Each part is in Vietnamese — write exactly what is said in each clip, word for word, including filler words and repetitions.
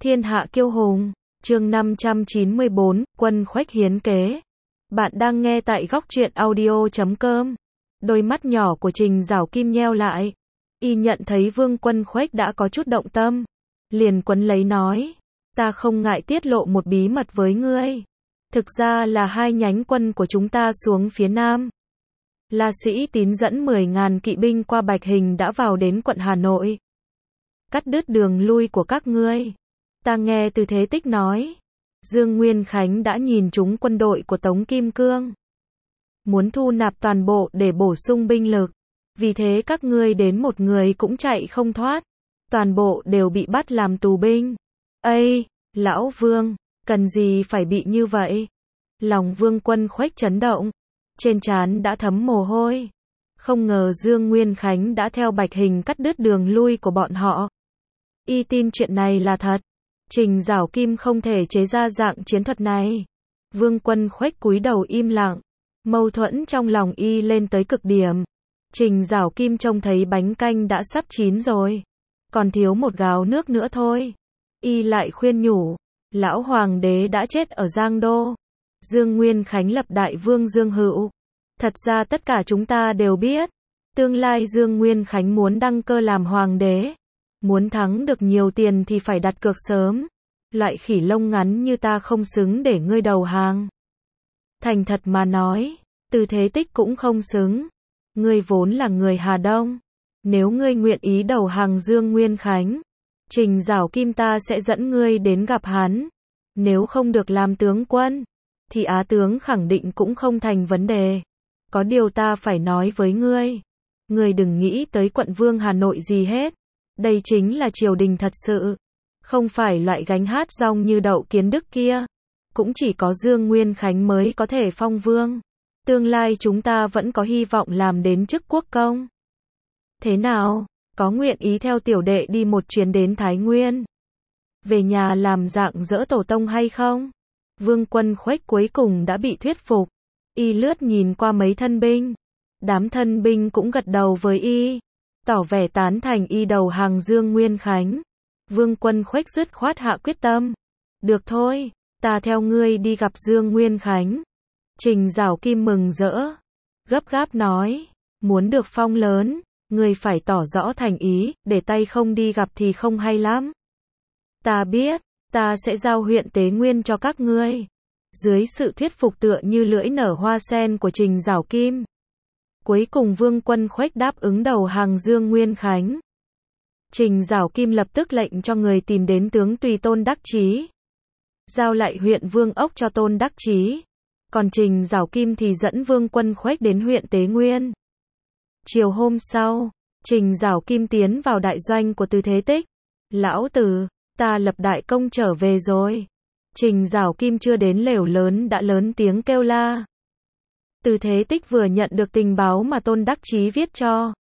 Thiên hạ kiêu hùng, chương năm trăm chín mươi bốn, Quân Khuếch hiến kế. Bạn đang nghe tại góc truyện audio chấm com. Đôi mắt nhỏ của Trình Giảo Kim nheo lại. Y nhận thấy Vương Quân Khuếch đã có chút động tâm. Liền quấn lấy nói. Ta không ngại tiết lộ một bí mật với ngươi. Thực ra là hai nhánh quân của chúng ta xuống phía Nam. La Sĩ Tín dẫn mười ngàn kỵ binh qua Bạch Hình đã vào đến quận Hà Nội. Cắt đứt đường lui của các ngươi. Ta nghe Từ Thế Tích nói, Dương Nguyên Khánh đã nhìn trúng quân đội của Tống Kim Cương. Muốn thu nạp toàn bộ để bổ sung binh lực. Vì thế các ngươi đến một người cũng chạy không thoát. Toàn bộ đều bị bắt làm tù binh. Ây, lão Vương, cần gì phải bị như vậy? Lòng Vương Quân Khuếch chấn động. Trên trán đã thấm mồ hôi. Không ngờ Dương Nguyên Khánh đã theo Bạch Hình cắt đứt đường lui của bọn họ. Y tin chuyện này là thật. Trình Giảo Kim không thể chế ra dạng chiến thuật này. Vương Quân Khuếch cúi đầu im lặng. Mâu thuẫn trong lòng y lên tới cực điểm. Trình Giảo Kim trông thấy bánh canh đã sắp chín rồi. Còn thiếu một gáo nước nữa thôi. Y lại khuyên nhủ. Lão Hoàng đế đã chết ở Giang Đô. Dương Nguyên Khánh lập đại vương Dương Hữu. Thật ra tất cả chúng ta đều biết. Tương lai Dương Nguyên Khánh muốn đăng cơ làm hoàng đế. Muốn thắng được nhiều tiền thì phải đặt cược sớm. Loại khỉ lông ngắn như ta không xứng để ngươi đầu hàng. Thành thật mà nói, Từ Thế Tích cũng không xứng. Ngươi vốn là người Hà Đông. Nếu ngươi nguyện ý đầu hàng Dương Nguyên Khánh, Trình Giảo Kim ta sẽ dẫn ngươi đến gặp hắn. Nếu không được làm tướng quân, thì Á tướng khẳng định cũng không thành vấn đề. Có điều ta phải nói với ngươi. Ngươi đừng nghĩ tới quận vương Hà Nội gì hết. Đây chính là triều đình thật sự. Không phải loại gánh hát rong như Đậu Kiến Đức kia. Cũng chỉ có Dương Nguyên Khánh mới có thể phong vương. Tương lai chúng ta vẫn có hy vọng làm đến chức quốc công. Thế nào? Có nguyện ý theo tiểu đệ đi một chuyến đến Thái Nguyên? Về nhà làm dạng dỡ tổ tông hay không? Vương Quân Khuếch cuối cùng đã bị thuyết phục. Y lướt nhìn qua mấy thân binh. Đám thân binh cũng gật đầu với y. Tỏ vẻ tán thành y đầu hàng Dương Nguyên Khánh. Vương Quân Khuếch dứt khoát hạ quyết tâm. Được thôi, ta theo ngươi đi gặp Dương Nguyên Khánh. Trình Giảo Kim mừng rỡ. Gấp gáp nói, muốn được phong lớn, ngươi phải tỏ rõ thành ý, để tay không đi gặp thì không hay lắm. Ta biết, ta sẽ giao huyện Tế Nguyên cho các ngươi. Dưới sự thuyết phục tựa như lưỡi nở hoa sen của Trình Giảo Kim. Cuối cùng Vương Quân Khuếch đáp ứng đầu hàng Dương Nguyên Khánh. Trình Giảo Kim lập tức lệnh cho người tìm đến tướng tùy Tôn Đắc Chí. Giao lại huyện Vương Ốc cho Tôn Đắc Chí. Còn Trình Giảo Kim thì dẫn Vương Quân Khuếch đến huyện Tế Nguyên. Chiều hôm sau, Trình Giảo Kim tiến vào đại doanh của Từ Thế Tích. Lão Từ, ta lập đại công trở về rồi. Trình Giảo Kim chưa đến lều lớn đã lớn tiếng kêu la. Từ Thế Tích vừa nhận được tình báo mà Tôn Đắc Chí viết cho.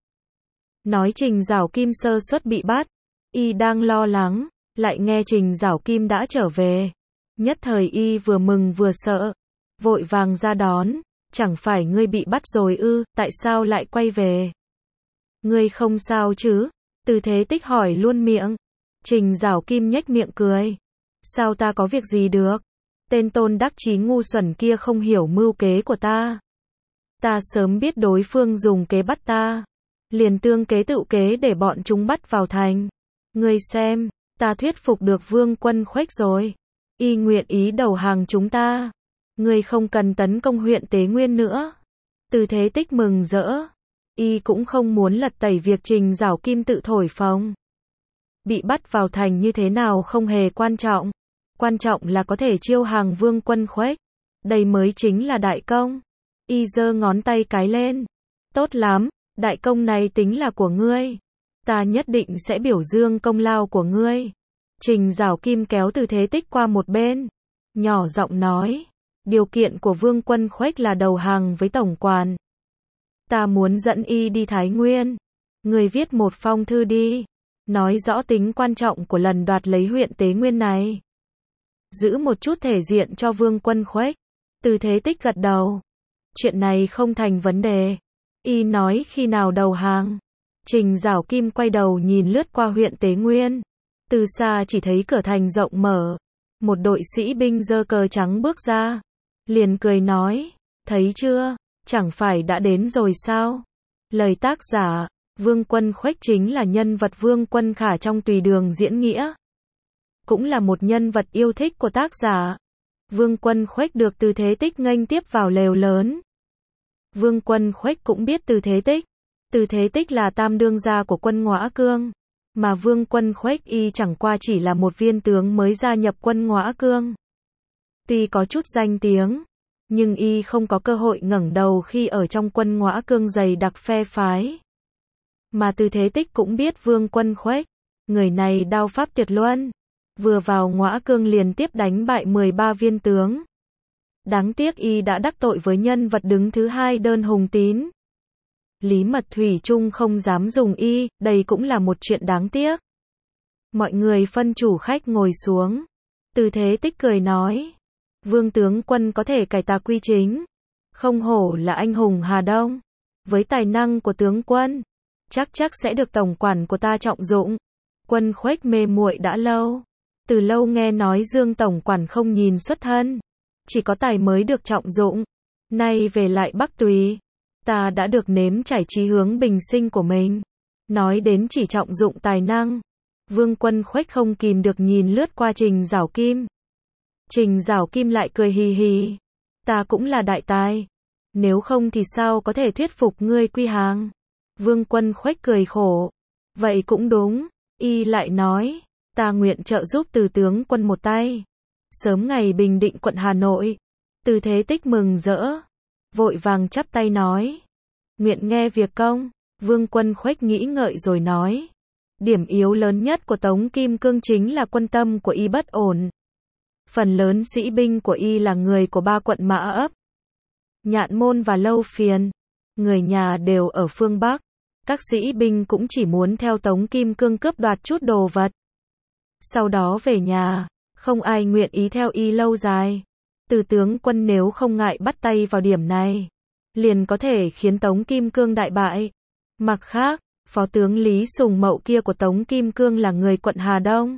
Nói Trình Giảo Kim sơ suất bị bắt. Y đang lo lắng, lại nghe Trình Giảo Kim đã trở về. Nhất thời y vừa mừng vừa sợ. Vội vàng ra đón. Chẳng phải ngươi bị bắt rồi ư, tại sao lại quay về? Ngươi không sao chứ? Từ Thế Tích hỏi luôn miệng. Trình Giảo Kim nhếch miệng cười. Sao ta có việc gì được? Tên Tôn Đắc Chí ngu xuẩn kia không hiểu mưu kế của ta. Ta sớm biết đối phương dùng kế bắt ta. Liền tương kế tự kế để bọn chúng bắt vào thành. Ngươi xem, ta thuyết phục được Vương Quân Khuếch rồi. Y nguyện ý đầu hàng chúng ta. Ngươi không cần tấn công huyện Tế Nguyên nữa. Từ Thế Tích mừng rỡ. Y cũng không muốn lật tẩy việc Trình Giảo Kim tự thổi phồng. Bị bắt vào thành như thế nào không hề quan trọng. Quan trọng là có thể chiêu hàng Vương Quân Khuếch. Đây mới chính là đại công. Y giơ ngón tay cái lên. Tốt lắm, đại công này tính là của ngươi. Ta nhất định sẽ biểu dương công lao của ngươi. Trình Giảo Kim kéo Từ Thế Tích qua một bên. Nhỏ giọng nói. Điều kiện của Vương Quân Khuếch là đầu hàng với tổng quản. Ta muốn dẫn y đi Thái Nguyên. Ngươi viết một phong thư đi. Nói rõ tính quan trọng của lần đoạt lấy huyện Tế Nguyên này. Giữ một chút thể diện cho Vương Quân Khuếch. Từ Thế Tích gật đầu. Chuyện này không thành vấn đề. Y nói khi nào đầu hàng. Trình Giảo Kim quay đầu nhìn lướt qua huyện Tế Nguyên. Từ xa chỉ thấy cửa thành rộng mở, một đội sĩ binh giơ cờ trắng bước ra, liền cười nói, thấy chưa, chẳng phải đã đến rồi sao? Lời tác giả, Vương Quân Khuếch chính là nhân vật Vương Quân Khả trong Tùy Đường diễn nghĩa. Cũng là một nhân vật yêu thích của tác giả. Vương Quân Khuếch được Từ Thế Tích nghênh tiếp vào lều lớn. Vương Quân Khuếch cũng biết Từ Thế Tích. Từ Thế Tích là tam đương gia của quân Ngõa Cương. Mà Vương Quân Khuếch y chẳng qua chỉ là một viên tướng mới gia nhập quân Ngõa Cương. Tuy có chút danh tiếng, nhưng y không có cơ hội ngẩng đầu khi ở trong quân Ngõa Cương dày đặc phe phái. Mà Từ Thế Tích cũng biết Vương Quân Khuếch, người này đao pháp tuyệt luân, vừa vào Ngõa Cương liền tiếp đánh bại mười ba viên tướng. Đáng tiếc y đã đắc tội với nhân vật đứng thứ hai Đơn Hùng Tín. Lý Mật thủy chung không dám dùng y, đây cũng là một chuyện đáng tiếc. Mọi người phân chủ khách ngồi xuống. Từ Thế Tích cười nói, Vương tướng quân có thể cải tà quy chính, không hổ là anh hùng Hà Đông. Với tài năng của tướng quân, chắc chắc sẽ được tổng quản của ta trọng dụng. Quân Khuếch mê muội đã lâu, từ lâu nghe nói Dương tổng quản không nhìn xuất thân, chỉ có tài mới được trọng dụng. Nay về lại Bắc Tùy, ta đã được nếm trải chí hướng bình sinh của mình. Nói đến chỉ trọng dụng tài năng, Vương Quân Khuếch không kìm được nhìn lướt qua Trình Giảo Kim. Trình Giảo Kim lại cười hì hì, ta cũng là đại tài, nếu không thì sao có thể thuyết phục ngươi quy hàng. Vương Quân Khuếch cười khổ, vậy cũng đúng. Y lại nói, ta nguyện trợ giúp Từ tướng quân một tay, sớm ngày bình định quận Hà Nội. Từ Thế Tích mừng rỡ, vội vàng chắp tay nói, nguyện nghe việc công. Vương Quân Khuếch nghĩ ngợi rồi nói, điểm yếu lớn nhất của Tống Kim Cương chính là quân tâm của y bất ổn. Phần lớn sĩ binh của y là người của ba quận Mã Ấp, Nhạn Môn và Lâu Phiền, người nhà đều ở phương Bắc. Các sĩ binh cũng chỉ muốn theo Tống Kim Cương cướp đoạt chút đồ vật, sau đó về nhà, không ai nguyện ý theo y lâu dài. Từ tướng quân nếu không ngại bắt tay vào điểm này, liền có thể khiến Tống Kim Cương đại bại. Mặt khác, phó tướng Lý Sùng Mậu kia của Tống Kim Cương là người quận Hà Đông.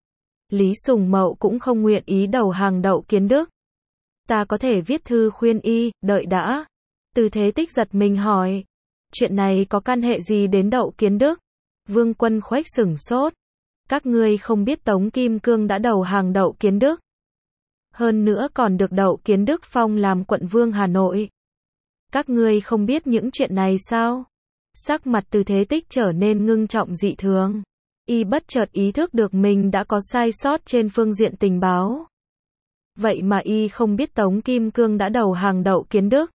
Lý Sùng Mậu cũng không nguyện ý đầu hàng Đậu Kiến Đức. Ta có thể viết thư khuyên y, đợi đã. Từ Thế Tích giật mình hỏi, chuyện này có can hệ gì đến Đậu Kiến Đức? Vương Quân Khuếch sửng sốt. Các ngươi không biết Tống Kim Cương đã đầu hàng Đậu Kiến Đức, hơn nữa còn được Đậu Kiến Đức phong làm quận vương Hà Nội. Các ngươi không biết những chuyện này sao? Sắc mặt Từ Thế Tích trở nên ngưng trọng dị thường. Y bất chợt ý thức được mình đã có sai sót trên phương diện tình báo. Vậy mà y không biết Tống Kim Cương đã đầu hàng Đậu Kiến Đức.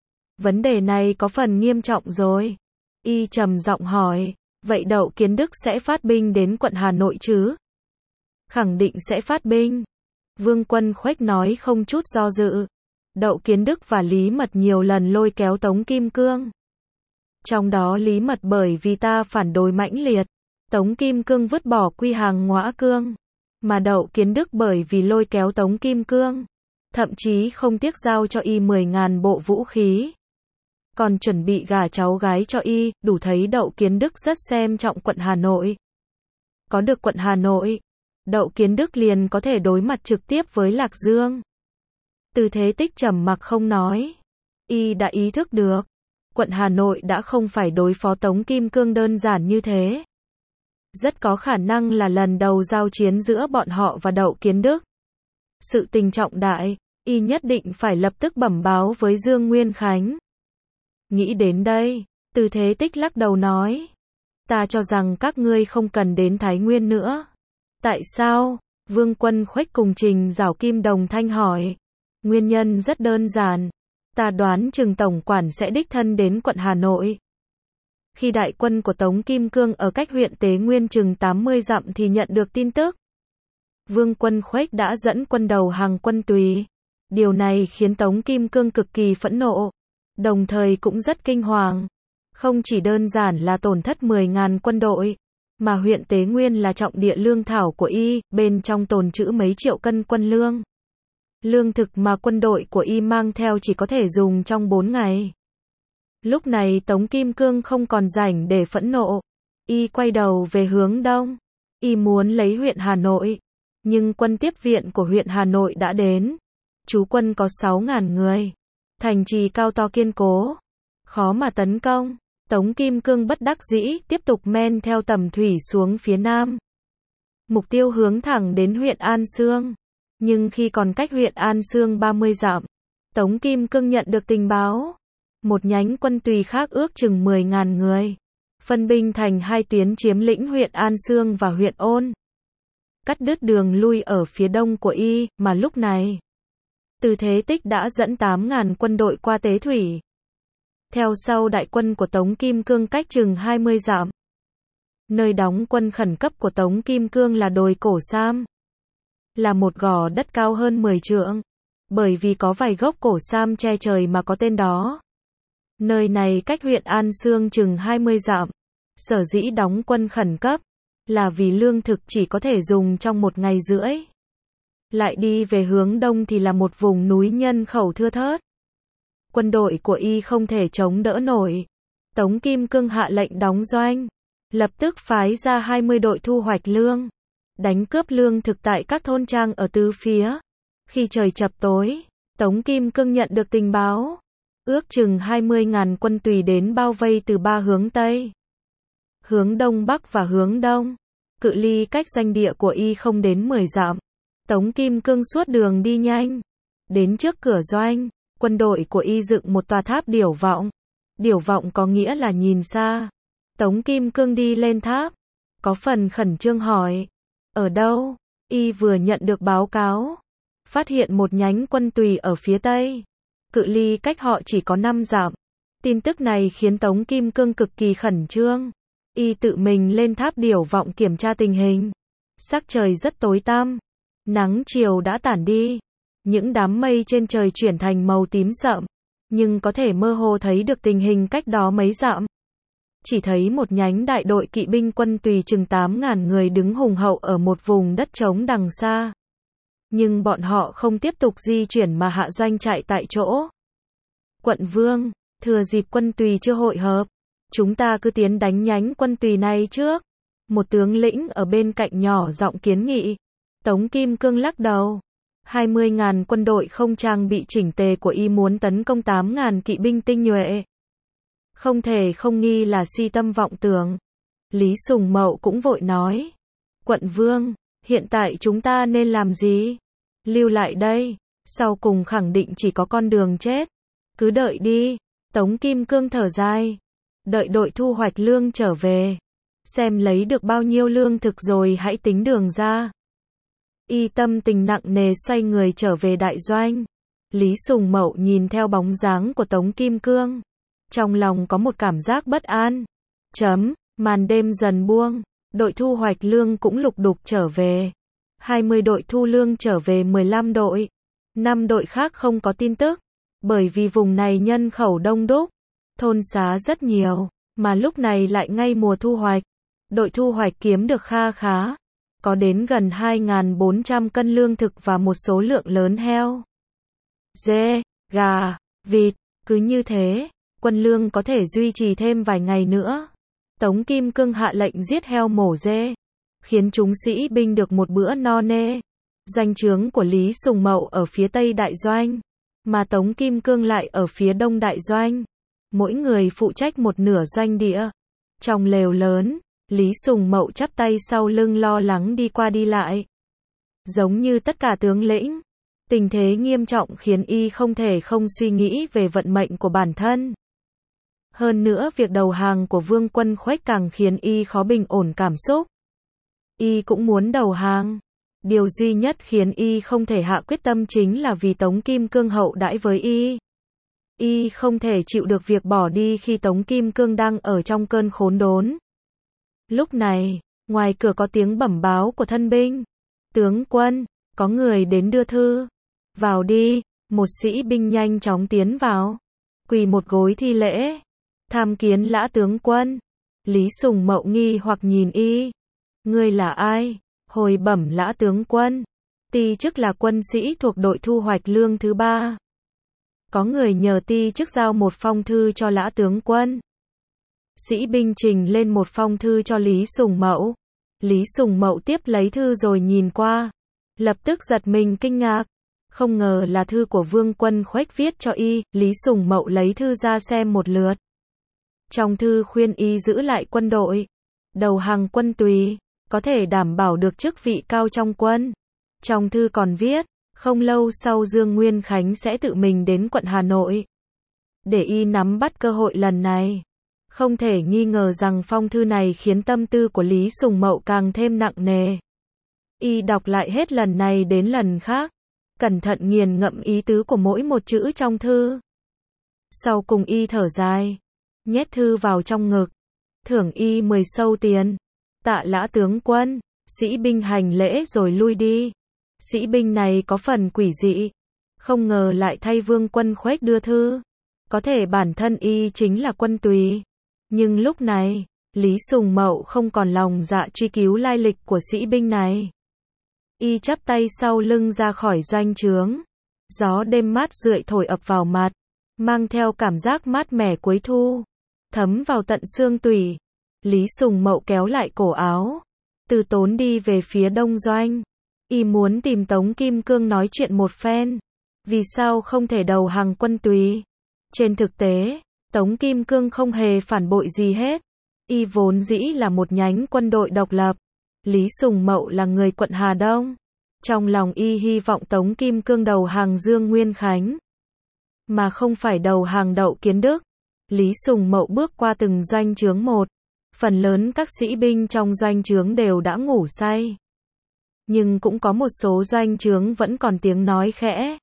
Vấn đề này có phần nghiêm trọng rồi. Y trầm giọng hỏi, vậy Đậu Kiến Đức sẽ phát binh đến quận Hà Nội chứ? Khẳng định sẽ phát binh. Vương Quân Khuếch nói không chút do dự. Đậu Kiến Đức và Lý Mật nhiều lần lôi kéo Tống Kim Cương. Trong đó Lý Mật bởi vì ta phản đối mãnh liệt, Tống Kim Cương vứt bỏ quy hàng Ngõa Cương. Mà Đậu Kiến Đức bởi vì lôi kéo Tống Kim Cương, thậm chí không tiếc giao cho y mười ngàn bộ vũ khí, còn chuẩn bị gả cháu gái cho y, đủ thấy Đậu Kiến Đức rất xem trọng quận Hà Nội. Có được quận Hà Nội, Đậu Kiến Đức liền có thể đối mặt trực tiếp với Lạc Dương. Từ Thế Tích trầm mặc không nói. Y đã ý thức được, quận Hà Nội đã không phải đối phó Tống Kim Cương đơn giản như thế. Rất có khả năng là lần đầu giao chiến giữa bọn họ và Đậu Kiến Đức. Sự tình trọng đại, y nhất định phải lập tức bẩm báo với Dương Nguyên Khánh. Nghĩ đến đây, Từ Thế Tích lắc đầu nói, ta cho rằng các ngươi không cần đến Thái Nguyên nữa. Tại sao? Vương Quân Khuếch cùng Trình Giảo Kim đồng thanh hỏi. Nguyên nhân rất đơn giản, ta đoán chừng tổng quản sẽ đích thân đến quận Hà Nội. Khi đại quân của Tống Kim Cương ở cách huyện Tế Nguyên chừng tám mươi dặm thì nhận được tin tức Vương Quân Khuếch đã dẫn quân đầu hàng quân Tùy. Điều này khiến Tống Kim Cương cực kỳ phẫn nộ, đồng thời cũng rất kinh hoàng. Không chỉ đơn giản là tổn thất mười ngàn quân đội, mà huyện Tế Nguyên là trọng địa lương thảo của y, bên trong tồn trữ mấy triệu cân quân lương. Lương thực mà quân đội của y mang theo chỉ có thể dùng trong bốn ngày. Lúc này Tống Kim Cương không còn rảnh để phẫn nộ. Y quay đầu về hướng đông. Y muốn lấy huyện Hà Nội, nhưng quân tiếp viện của huyện Hà Nội đã đến. Chú quân có sáu ngàn người. Thành trì cao to kiên cố, khó mà tấn công. Tống Kim Cương bất đắc dĩ tiếp tục men theo tầm thủy xuống phía nam. Mục tiêu hướng thẳng đến huyện An Xương. Nhưng khi còn cách huyện An Xương ba mươi dặm, Tống Kim Cương nhận được tình báo. Một nhánh quân Tùy khác ước chừng mười ngàn người, phân binh thành hai tuyến chiếm lĩnh huyện An Xương và huyện Ôn. Cắt đứt đường lui ở phía đông của Y, mà lúc này, Từ Thế Tích đã dẫn tám ngàn quân đội qua Tế Thủy. Theo sau đại quân của Tống Kim Cương cách chừng hai mươi dặm. Nơi đóng quân khẩn cấp của Tống Kim Cương là đồi Cổ Sam. Là một gò đất cao hơn mười trượng. Bởi vì có vài gốc cổ sam che trời mà có tên đó. Nơi này cách huyện An Xương chừng hai mươi dặm. Sở dĩ đóng quân khẩn cấp là vì lương thực chỉ có thể dùng trong một ngày rưỡi. Lại đi về hướng đông thì là một vùng núi nhân khẩu thưa thớt. Quân đội của Y không thể chống đỡ nổi. Tống Kim Cương hạ lệnh đóng doanh, lập tức phái ra hai mươi đội thu hoạch lương, đánh cướp lương thực tại các thôn trang ở tứ phía. Khi trời chập tối, Tống Kim Cương nhận được tình báo. Ước chừng hai mươi ngàn quân Tùy đến bao vây từ ba hướng Tây, hướng Đông Bắc và hướng Đông. Cự ly cách doanh địa của Y không đến mười dặm. Tống Kim Cương suốt đường đi nhanh. Đến trước cửa doanh, quân đội của Y dựng một tòa tháp điểu vọng. Điểu vọng có nghĩa là nhìn xa. Tống Kim Cương đi lên tháp, có phần khẩn trương hỏi. Ở đâu? Y vừa nhận được báo cáo. Phát hiện một nhánh quân Tùy ở phía Tây. Cự ly cách họ chỉ có năm dặm. Tin tức này khiến Tống Kim Cương cực kỳ khẩn trương. Y tự mình lên tháp điểu vọng kiểm tra tình hình. Sắc trời rất tối tăm. Nắng chiều đã tản đi. Những đám mây trên trời chuyển thành màu tím sậm. Nhưng có thể mơ hồ thấy được tình hình cách đó mấy dặm. Chỉ thấy một nhánh đại đội kỵ binh quân Tùy chừng tám ngàn người đứng hùng hậu ở một vùng đất trống đằng xa. Nhưng bọn họ không tiếp tục di chuyển mà hạ doanh chạy tại chỗ. Quận Vương, thừa dịp quân Tùy chưa hội hợp, chúng ta cứ tiến đánh nhánh quân Tùy này trước. Một tướng lĩnh ở bên cạnh nhỏ giọng kiến nghị. Tống Kim Cương lắc đầu. hai mươi ngàn quân đội không trang bị chỉnh tề của Y muốn tấn công tám ngàn kỵ binh tinh nhuệ. Không thể không nghi là si tâm vọng tưởng. Lý Sùng Mậu cũng vội nói. Quận Vương, hiện tại chúng ta nên làm gì? Lưu lại đây, sau cùng khẳng định chỉ có con đường chết. Cứ đợi đi. Tống Kim Cương thở dài. Đợi đội thu hoạch lương trở về. Xem lấy được bao nhiêu lương thực rồi hãy tính đường ra. Y tâm tình nặng nề xoay người trở về đại doanh. Lý Sùng Mậu nhìn theo bóng dáng của Tống Kim Cương. Trong lòng có một cảm giác bất an. Chấm, màn đêm dần buông. Đội thu hoạch lương cũng lục đục trở về. hai mươi đội thu lương trở về mười lăm đội. năm đội khác không có tin tức. Bởi vì vùng này nhân khẩu đông đúc. Thôn xá rất nhiều. Mà lúc này lại ngay mùa thu hoạch. Đội thu hoạch kiếm được kha khá. Có đến gần hai nghìn bốn trăm cân lương thực và một số lượng lớn heo, dê, gà, vịt. Cứ như thế, quân lương có thể duy trì thêm vài ngày nữa. Tống Kim Cương hạ lệnh giết heo mổ dê, khiến chúng sĩ binh được một bữa no nê. Doanh trướng của Lý Sùng Mậu ở phía Tây đại doanh, mà Tống Kim Cương lại ở phía Đông đại doanh. Mỗi người phụ trách một nửa doanh địa. Trong lều lớn, Lý Sùng Mậu chắp tay sau lưng lo lắng đi qua đi lại. Giống như tất cả tướng lĩnh, tình thế nghiêm trọng khiến Y không thể không suy nghĩ về vận mệnh của bản thân. Hơn nữa việc đầu hàng của Vương Quân Khuếch càng khiến Y khó bình ổn cảm xúc. Y cũng muốn đầu hàng. Điều duy nhất khiến Y không thể hạ quyết tâm chính là vì Tống Kim Cương hậu đãi với Y. Y không thể chịu được việc bỏ đi khi Tống Kim Cương đang ở trong cơn khốn đốn. Lúc này, ngoài cửa có tiếng bẩm báo của thân binh. Tướng quân, có người đến đưa thư. Vào đi. Một sĩ binh nhanh chóng tiến vào. Quỳ một gối thi lễ. Tham kiến lã tướng quân. Lý Sùng Mậu nghi hoặc nhìn Y. Ngươi là ai? Hồi bẩm lã tướng quân. Ti chức là quân sĩ thuộc đội thu hoạch lương thứ ba. Có người nhờ ti chức giao một phong thư cho lã tướng quân. Sĩ binh trình lên một phong thư cho Lý Sùng Mậu. Lý Sùng Mậu tiếp lấy thư rồi nhìn qua. Lập tức giật mình kinh ngạc. Không ngờ là thư của Vương Quân Khuếch viết cho y. Lý Sùng Mậu lấy thư ra xem một lượt. Trong thư khuyên y giữ lại quân đội, đầu hàng quân Tùy, có thể đảm bảo được chức vị cao trong quân. Trong thư còn viết, không lâu sau Dương Nguyên Khánh sẽ tự mình đến quận Hà Nội, để y nắm bắt cơ hội lần này. Không thể nghi ngờ rằng phong thư này khiến tâm tư của Lý Sùng Mậu càng thêm nặng nề. Y đọc lại hết lần này đến lần khác, cẩn thận nghiền ngẫm ý tứ của mỗi một chữ trong thư. Sau cùng y thở dài, nhét thư vào trong ngực, thưởng y mười sâu tiền. Tạ Lã tướng quân. Sĩ binh hành lễ rồi lui đi. Sĩ binh này có phần quỷ dị, không ngờ lại thay Vương Quân Khuếch đưa thư. Có thể bản thân y chính là quân Tùy. Nhưng lúc này, Lý Sùng Mậu không còn lòng dạ truy cứu lai lịch của sĩ binh này. Y chắp tay sau lưng ra khỏi doanh trướng. Gió đêm mát rượi thổi ập vào mặt, mang theo cảm giác mát mẻ cuối thu, thấm vào tận xương tủy. Lý Sùng Mậu kéo lại cổ áo, từ tốn đi về phía đông doanh. Y muốn tìm Tống Kim Cương nói chuyện một phen. Vì sao không thể đầu hàng quân Tùy? Trên thực tế, Tống Kim Cương không hề phản bội gì hết. Y vốn dĩ là một nhánh quân đội độc lập. Lý Sùng Mậu là người quận Hà Đông. Trong lòng y hy vọng Tống Kim Cương đầu hàng Dương Nguyên Khánh, mà không phải đầu hàng Đậu Kiến Đức. Lý Sùng Mậu bước qua từng doanh trướng một. Phần lớn các sĩ binh trong doanh trướng đều đã ngủ say. Nhưng cũng có một số doanh trướng vẫn còn tiếng nói khẽ.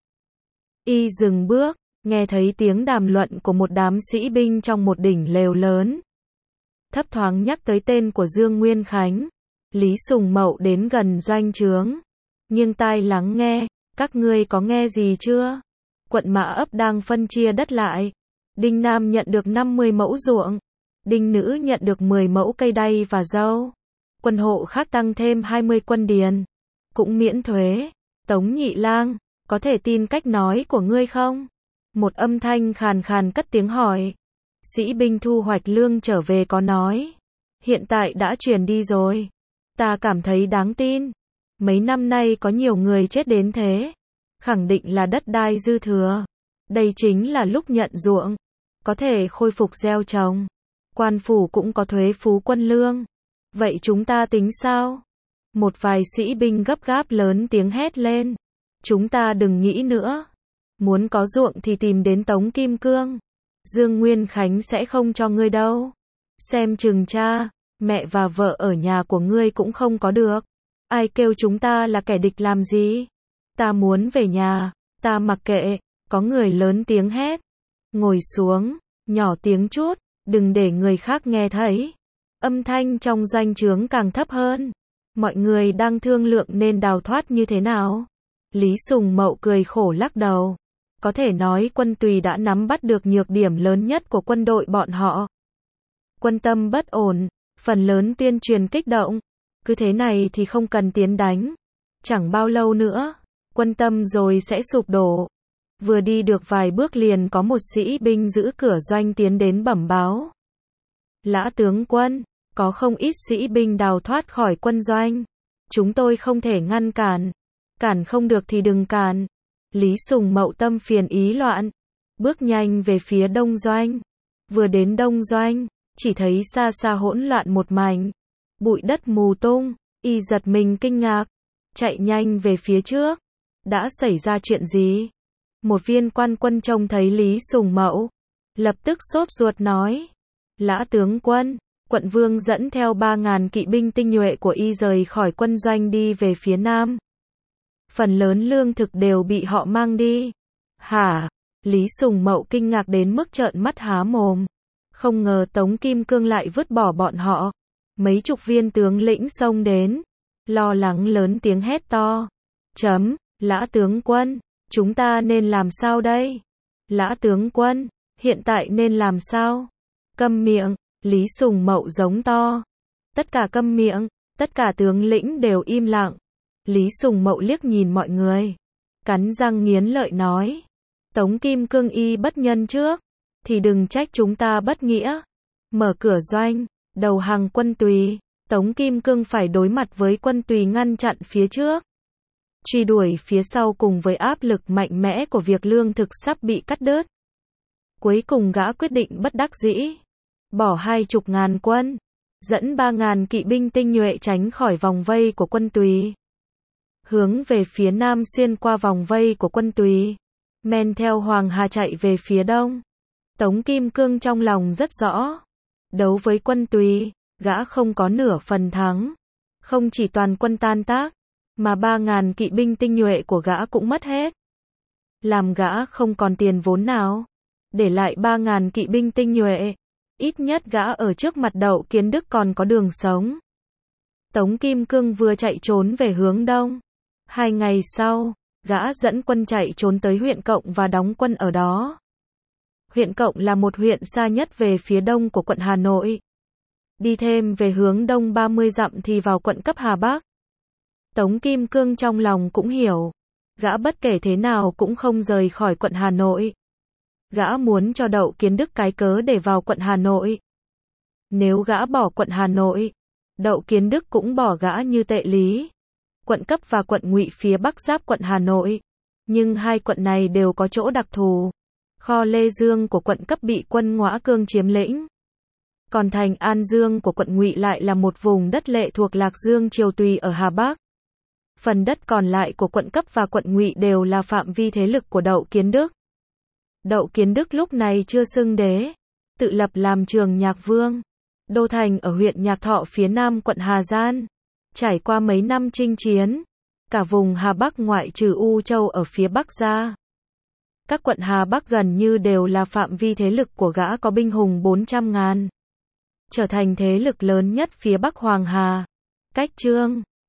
Y dừng bước, nghe thấy tiếng đàm luận của một đám sĩ binh trong một đỉnh lều lớn. Thấp thoáng nhắc tới tên của Dương Nguyên Khánh. Lý Sùng Mậu đến gần doanh trướng, nghiêng tai lắng nghe. Các ngươi có nghe gì chưa? Quận Mã Ấp đang phân chia đất lại. Đinh Nam nhận được năm mươi mẫu ruộng. Đinh Nữ nhận được mười mẫu cây đay và dâu. Quân hộ khác tăng thêm hai mươi quân điền, cũng miễn thuế. Tống Nhị Lang, có thể tin cách nói của ngươi không? Một âm thanh khàn khàn cất tiếng hỏi. Sĩ binh thu hoạch lương trở về có nói. Hiện tại đã truyền đi rồi. Ta cảm thấy đáng tin. Mấy năm nay có nhiều người chết đến thế. Khẳng định là đất đai dư thừa. Đây chính là lúc nhận ruộng, có thể khôi phục gieo trồng. Quan phủ cũng có thuế phú quân lương. Vậy chúng ta tính sao? Một vài sĩ binh gấp gáp lớn tiếng hét lên. Chúng ta đừng nghĩ nữa. Muốn có ruộng thì tìm đến Tống Kim Cương. Dương Nguyên Khánh sẽ không cho ngươi đâu. Xem chừng cha, mẹ và vợ ở nhà của ngươi cũng không có được. Ai kêu chúng ta là kẻ địch làm gì? Ta muốn về nhà, ta mặc kệ. Có người lớn tiếng hét. Ngồi xuống, nhỏ tiếng chút, đừng để người khác nghe thấy. Âm thanh trong doanh trướng càng thấp hơn. Mọi người đang thương lượng nên đào thoát như thế nào. Lý Sùng Mậu cười khổ lắc đầu. Có thể nói quân Tùy đã nắm bắt được nhược điểm lớn nhất của quân đội bọn họ. Quân tâm bất ổn, phần lớn tuyên truyền kích động. Cứ thế này thì không cần tiến đánh. Chẳng bao lâu nữa, quân tâm rồi sẽ sụp đổ. Vừa đi được vài bước liền có một sĩ binh giữ cửa doanh tiến đến bẩm báo. Lã tướng quân, có không ít sĩ binh đào thoát khỏi quân doanh. Chúng tôi không thể ngăn cản. Cản không được thì đừng cản. Lý Sùng Mậu tâm phiền ý loạn, bước nhanh về phía đông doanh. Vừa đến đông doanh, chỉ thấy xa xa hỗn loạn một mảnh, bụi đất mù tung. Y giật mình kinh ngạc, chạy nhanh về phía trước. Đã xảy ra chuyện gì? Một viên quan quân trông thấy Lý Sùng Mậu, lập tức sốt ruột nói. Lã tướng quân, quận vương dẫn theo ba ngàn kỵ binh tinh nhuệ của y rời khỏi quân doanh đi về phía nam. Phần lớn lương thực đều bị họ mang đi. Hả? Lý Sùng Mậu kinh ngạc đến mức trợn mắt há mồm. Không ngờ Tống Kim Cương lại vứt bỏ bọn họ. Mấy chục viên tướng lĩnh xông đến, lo lắng lớn tiếng hét to. Chấm, Lã tướng quân, chúng ta nên làm sao đây? Lã tướng quân, hiện tại nên làm sao? Câm miệng, Lý Sùng Mậu giống to. Tất cả câm miệng, tất cả tướng lĩnh đều im lặng. Lý Sùng Mậu liếc nhìn mọi người, cắn răng nghiến lợi nói. Tống Kim Cương y bất nhân trước, thì đừng trách chúng ta bất nghĩa. Mở cửa doanh, đầu hàng quân Tùy, Tống Kim Cương phải đối mặt với quân Tùy ngăn chặn phía trước, truy đuổi phía sau cùng với áp lực mạnh mẽ của việc lương thực sắp bị cắt đứt. Cuối cùng gã quyết định bất đắc dĩ, bỏ hai chục ngàn quân, dẫn ba ngàn kỵ binh tinh nhuệ tránh khỏi vòng vây của quân Tùy. Hướng về phía nam xuyên qua vòng vây của quân Tùy, men theo Hoàng Hà chạy về phía đông. Tống Kim Cương trong lòng rất rõ, đấu với quân Tùy, gã không có nửa phần thắng. Không chỉ toàn quân tan tác, mà ba ngàn kỵ binh tinh nhuệ của gã cũng mất hết. Làm gã không còn tiền vốn nào, để lại ba ngàn kỵ binh tinh nhuệ, ít nhất gã ở trước mặt Đậu Kiến Đức còn có đường sống. Tống Kim Cương vừa chạy trốn về hướng đông. Hai ngày sau, gã dẫn quân chạy trốn tới huyện Cộng và đóng quân ở đó. Huyện Cộng là một huyện xa nhất về phía đông của quận Hà Nội. Đi thêm về hướng đông ba mươi dặm thì vào quận cấp Hà Bắc. Tống Kim Cương trong lòng cũng hiểu, gã bất kể thế nào cũng không rời khỏi quận Hà Nội. Gã muốn cho Đậu Kiến Đức cái cớ để vào quận Hà Nội. Nếu gã bỏ quận Hà Nội, Đậu Kiến Đức cũng bỏ gã như Tệ Lý. Quận cấp và quận Ngụy phía Bắc giáp quận Hà Nội, nhưng hai quận này đều có chỗ đặc thù. Kho Lê Dương của quận cấp bị quân Ngõa Cương chiếm lĩnh. Còn thành An Dương của quận Ngụy lại là một vùng đất lệ thuộc Lạc Dương Triều Tùy ở Hà Bắc. Phần đất còn lại của quận cấp và quận Ngụy đều là phạm vi thế lực của Đậu Kiến Đức. Đậu Kiến Đức lúc này chưa xưng đế, tự lập làm Trường Nhạc Vương. Đô thành ở huyện Nhạc Thọ phía nam quận Hà Giang. Trải qua mấy năm chinh chiến, cả vùng Hà Bắc ngoại trừ U Châu ở phía Bắc ra, các quận Hà Bắc gần như đều là phạm vi thế lực của gã có binh hùng bốn trăm ngàn. Trở thành thế lực lớn nhất phía Bắc Hoàng Hà. Cách Trương